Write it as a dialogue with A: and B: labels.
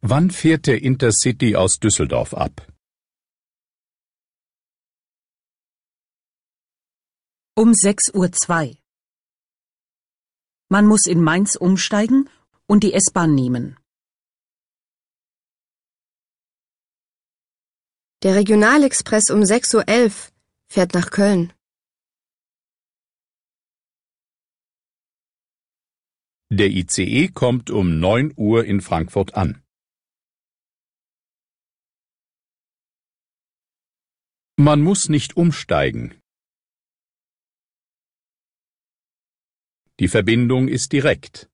A: Wann fährt der Intercity aus Düsseldorf ab?
B: Um 6:02 Uhr. Man muss in Mainz umsteigen und die S-Bahn nehmen.
C: Der Regionalexpress um 6:11 Uhr fährt nach Köln.
A: Der ICE kommt um 9 Uhr in Frankfurt an. Man muss nicht umsteigen. Die Verbindung ist direkt.